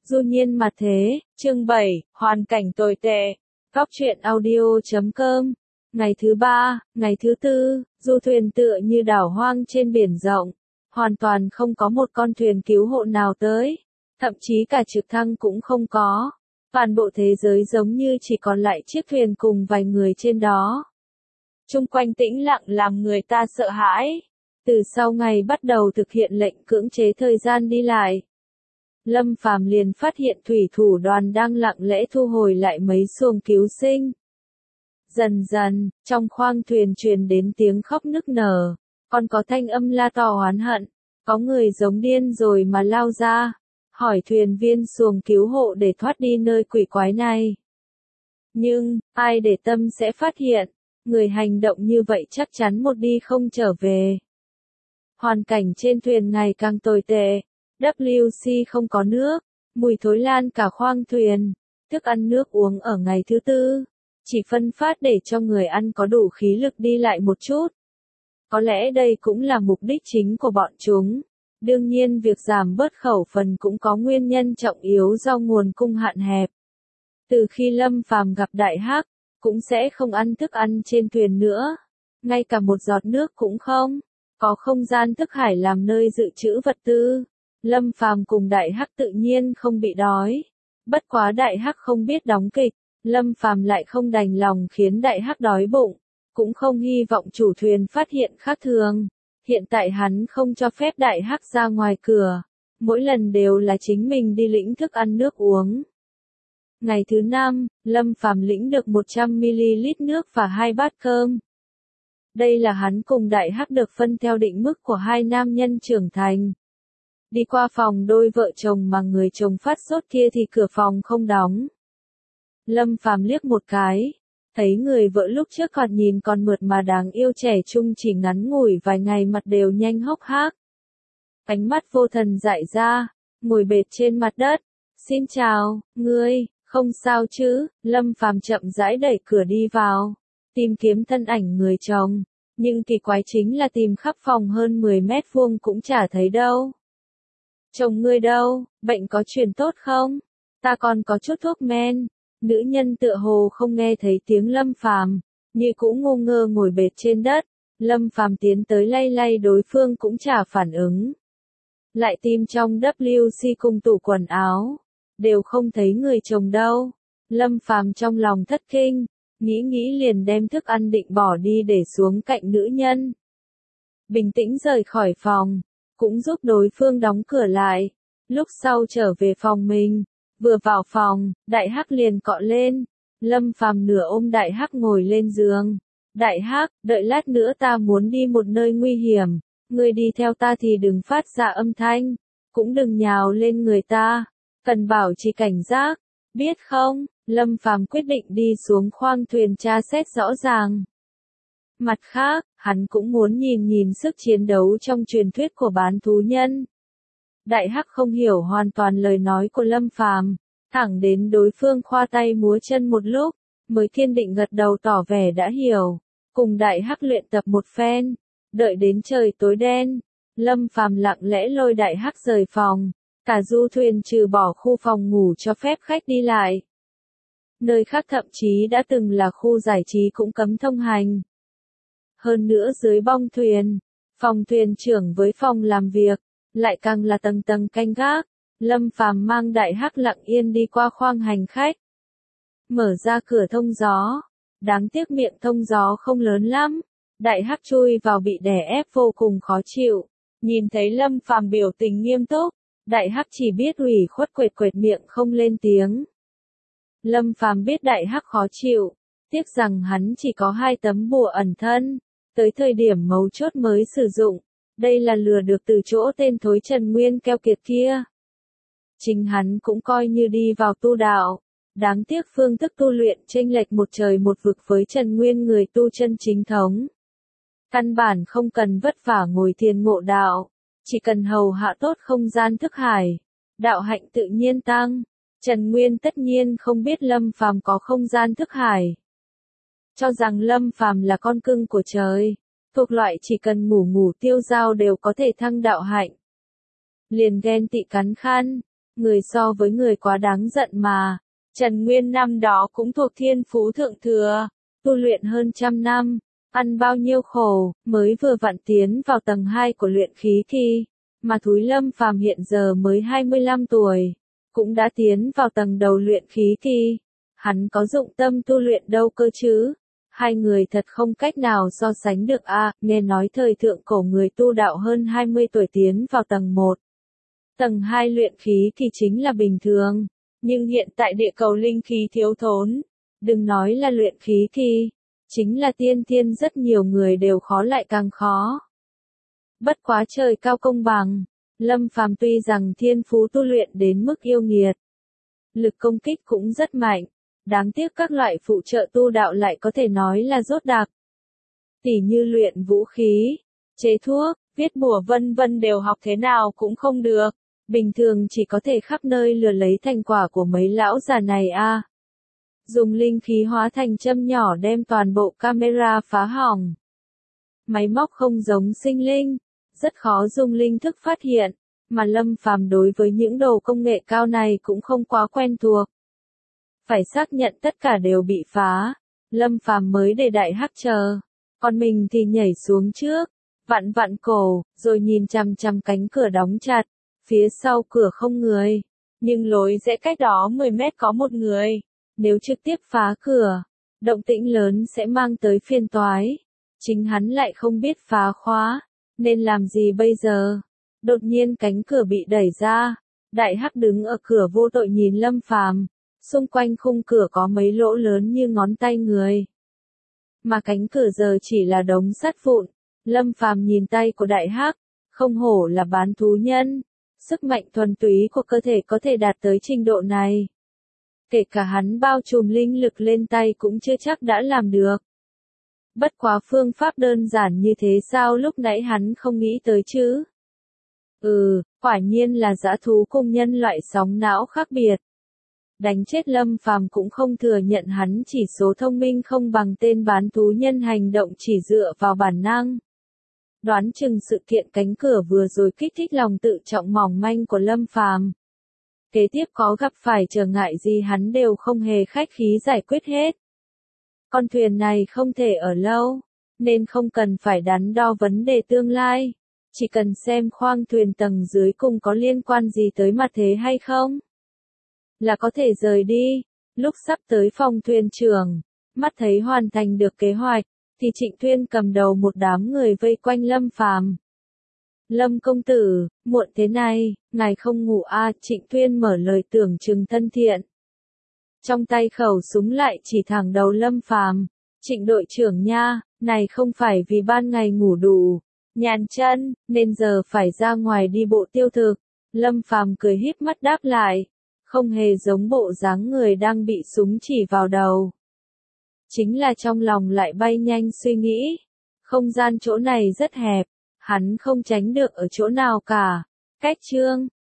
Du nhiên mà thế, chương 7, hoàn cảnh tồi tệ. Góc truyện audio.com. Ngày thứ 3, ngày thứ 4, du thuyền tựa như đảo hoang trên biển rộng. Hoàn toàn không có một con thuyền cứu hộ nào tới. Thậm chí cả trực thăng cũng không có. Toàn bộ thế giới giống như chỉ còn lại chiếc thuyền cùng vài người trên đó. Chung quanh tĩnh lặng làm người ta sợ hãi. Từ sau ngày bắt đầu thực hiện lệnh cưỡng chế thời gian đi lại, Lâm Phàm liền phát hiện thủy thủ đoàn đang lặng lẽ thu hồi lại mấy xuồng cứu sinh. Dần dần, trong khoang thuyền truyền đến tiếng khóc nức nở, còn có thanh âm la to oán hận, có người giống điên rồi mà lao ra, hỏi thuyền viên xuồng cứu hộ để thoát đi nơi quỷ quái này. Nhưng, ai để tâm sẽ phát hiện, người hành động như vậy chắc chắn một đi không trở về. Hoàn cảnh trên thuyền ngày càng tồi tệ. WC không có nước, mùi thối lan cả khoang thuyền, thức ăn nước uống ở ngày thứ 4, chỉ phân phát để cho người ăn có đủ khí lực đi lại một chút. Có lẽ đây cũng là mục đích chính của bọn chúng. Đương nhiên việc giảm bớt khẩu phần cũng có nguyên nhân trọng yếu do nguồn cung hạn hẹp. Từ khi Lâm Phàm gặp Đại Hắc, cũng sẽ không ăn thức ăn trên thuyền nữa, ngay cả một giọt nước cũng không, có không gian thức hải làm nơi dự trữ vật tư. Lâm Phàm cùng Đại Hắc tự nhiên không bị đói. Bất quá Đại Hắc không biết đóng kịch, Lâm Phàm lại không đành lòng khiến Đại Hắc đói bụng, cũng không hy vọng chủ thuyền phát hiện khác thường. Hiện tại hắn không cho phép Đại Hắc ra ngoài cửa, mỗi lần đều là chính mình đi lĩnh thức ăn nước uống. Ngày thứ 5, Lâm Phàm lĩnh được 100ml nước và 2 bát cơm. Đây là hắn cùng Đại Hắc được phân theo định mức của hai nam nhân trưởng thành. Đi qua phòng đôi vợ chồng mà người chồng phát sốt kia thì cửa phòng không đóng. Lâm Phàm liếc một cái, thấy người vợ lúc trước còn nhìn còn mượt mà đáng yêu trẻ trung chỉ ngắn ngủi vài ngày mặt đều nhanh hốc hác. Ánh mắt vô thần dại ra, ngồi bệt trên mặt đất. Xin chào, ngươi, không sao chứ? Lâm Phàm chậm rãi đẩy cửa đi vào, tìm kiếm thân ảnh người chồng, nhưng kỳ quái chính là tìm khắp phòng hơn 10 mét vuông cũng chả thấy đâu. Chồng ngươi đâu, bệnh có truyền tốt không? Ta còn có chút thuốc men. Nữ nhân tựa hồ không nghe thấy tiếng Lâm Phàm, như cũng ngu ngơ ngồi bệt trên đất. Lâm Phàm tiến tới lay lay đối phương cũng chả phản ứng. Lại tìm trong WC cùng tủ quần áo, đều không thấy người chồng đâu. Lâm Phàm trong lòng thất kinh, nghĩ liền đem thức ăn định bỏ đi để xuống cạnh nữ nhân. Bình tĩnh rời khỏi phòng, cũng giúp đối phương đóng cửa lại. Lúc sau trở về phòng mình, vừa vào phòng, Đại Hắc liền cọ lên. Lâm Phàm nửa ôm Đại Hắc ngồi lên giường. Đại Hắc, đợi lát nữa ta muốn đi một nơi nguy hiểm, ngươi đi theo ta thì đừng phát ra âm thanh, cũng đừng nhào lên người ta, cần bảo trì cảnh giác, biết không? Lâm Phàm quyết định đi xuống khoang thuyền tra xét rõ ràng. Mặt khác, hắn cũng muốn nhìn sức chiến đấu trong truyền thuyết của bán thú nhân. Đại Hắc không hiểu hoàn toàn lời nói của Lâm Phàm, thẳng đến đối phương khoa tay múa chân một lúc, mới kiên định gật đầu tỏ vẻ đã hiểu, cùng Đại Hắc luyện tập một phen, đợi đến trời tối đen, Lâm Phàm lặng lẽ lôi Đại Hắc rời phòng, cả du thuyền trừ bỏ khu phòng ngủ cho phép khách đi lại. Nơi khác thậm chí đã từng là khu giải trí cũng cấm thông hành. Hơn nữa dưới bong thuyền, phòng thuyền trưởng với phòng làm việc, lại càng là tầng tầng canh gác. Lâm Phàm mang Đại Hắc lặng yên đi qua khoang hành khách. Mở ra cửa thông gió. Đáng tiếc miệng thông gió không lớn lắm. Đại Hắc chui vào bị đè ép vô cùng khó chịu. Nhìn thấy Lâm Phàm biểu tình nghiêm túc, Đại Hắc chỉ biết ủy khuất quệt miệng không lên tiếng. Lâm Phàm biết Đại Hắc khó chịu, tiếc rằng hắn chỉ có 2 tấm bùa ẩn thân, tới thời điểm mấu chốt mới sử dụng. Đây là lừa được từ chỗ tên thối Trần Nguyên keo kiệt kia. Chính hắn cũng coi như đi vào tu đạo, đáng tiếc phương thức tu luyện chênh lệch một trời một vực với Trần Nguyên người tu chân chính thống. Căn bản không cần vất vả ngồi thiền ngộ đạo, chỉ cần hầu hạ tốt không gian thức hải, đạo hạnh tự nhiên tăng. Trần Nguyên tất nhiên không biết Lâm Phàm có không gian thức hải, cho rằng Lâm Phàm là con cưng của trời, thuộc loại chỉ cần ngủ tiêu dao đều có thể thăng đạo hạnh. Liền ghen tị cắn khăn, Người so với người quá đáng giận mà. Trần Nguyên năm đó cũng thuộc thiên phú thượng thừa, tu luyện hơn trăm năm, ăn bao nhiêu khổ, mới vừa vặn tiến vào tầng 2 của luyện khí kỳ, mà Thúy Lâm Phàm hiện giờ mới 25 tuổi, cũng đã tiến vào tầng đầu luyện khí kỳ. Hắn có dụng tâm tu luyện đâu cơ chứ? Hai người thật không cách nào so sánh được a. Nghe nói thời thượng cổ người tu đạo hơn 20 tuổi tiến vào tầng 1. Tầng 2 luyện khí thì chính là bình thường, nhưng hiện tại địa cầu linh khí thiếu thốn, đừng nói là luyện khí kỳ, chính là tiên thiên rất nhiều người đều khó lại càng khó. Bất quá trời cao công bằng, Lâm Phàm tuy rằng thiên phú tu luyện đến mức yêu nghiệt, lực công kích cũng rất mạnh, đáng tiếc các loại phụ trợ tu đạo lại có thể nói là dốt đặc. Tỉ như luyện vũ khí, chế thuốc, viết bùa vân vân đều học thế nào cũng không được, bình thường chỉ có thể khắp nơi lừa lấy thành quả của mấy lão già này a. Dùng linh khí hóa thành châm nhỏ đem toàn bộ camera phá hỏng. Máy móc không giống sinh linh, rất khó dùng linh thức phát hiện, mà Lâm Phàm đối với những đồ công nghệ cao này cũng không quá quen thuộc. Phải xác nhận tất cả đều bị phá, Lâm Phàm mới để đại hắc chờ, còn mình thì nhảy xuống trước, vặn vặn cổ, rồi nhìn chằm chằm cánh cửa đóng chặt, phía sau cửa không người, nhưng lối rẽ cách đó 10 mét có một người, nếu trực tiếp phá cửa, động tĩnh lớn sẽ mang tới phiền toái, chính hắn lại không biết phá khóa, nên làm gì bây giờ? Đột nhiên cánh cửa bị đẩy ra, đại hắc đứng ở cửa vô tội nhìn Lâm Phàm. Xung quanh khung cửa có mấy lỗ lớn như ngón tay người. Mà cánh cửa giờ chỉ là đống sắt vụn. Lâm Phàm nhìn tay của đại hắc, không hổ là bán thú nhân. Sức mạnh thuần túy của cơ thể có thể đạt tới trình độ này. Kể cả hắn bao trùm linh lực lên tay cũng chưa chắc đã làm được. Bất quá phương pháp đơn giản như thế sao lúc nãy hắn không nghĩ tới chứ? Quả nhiên là dã thú cùng nhân loại sóng não khác biệt. Đánh chết Lâm Phàm cũng không thừa nhận hắn chỉ số thông minh không bằng tên bán thú nhân hành động chỉ dựa vào bản năng. Đoán chừng sự kiện cánh cửa vừa rồi kích thích lòng tự trọng mỏng manh của Lâm Phàm. Kế tiếp có gặp phải trở ngại gì hắn đều không hề khách khí giải quyết hết. Con thuyền này không thể ở lâu, nên không cần phải đắn đo vấn đề tương lai. Chỉ cần xem khoang thuyền tầng dưới cùng có liên quan gì tới mặt thế hay không, là có thể rời đi. Lúc sắp tới phòng thuyền trưởng, mắt thấy hoàn thành được kế hoạch, thì Trịnh Thuyên cầm đầu một đám người vây quanh Lâm Phàm. Lâm công tử, muộn thế này, ngài không ngủ à? Trịnh Thuyên mở lời tưởng chừng thân thiện. Trong tay khẩu súng lại chỉ thẳng đầu Lâm Phàm. Trịnh đội trưởng nha, này không phải vì ban ngày ngủ đủ, nhàn chân, nên giờ phải ra ngoài đi bộ tiêu thực. Lâm Phàm cười híp mắt đáp lại. Không hề giống bộ dáng người đang bị súng chỉ vào đầu. Chính là trong lòng lại bay nhanh suy nghĩ. Không gian chỗ này rất hẹp, hắn không tránh được ở chỗ nào cả. Cách chương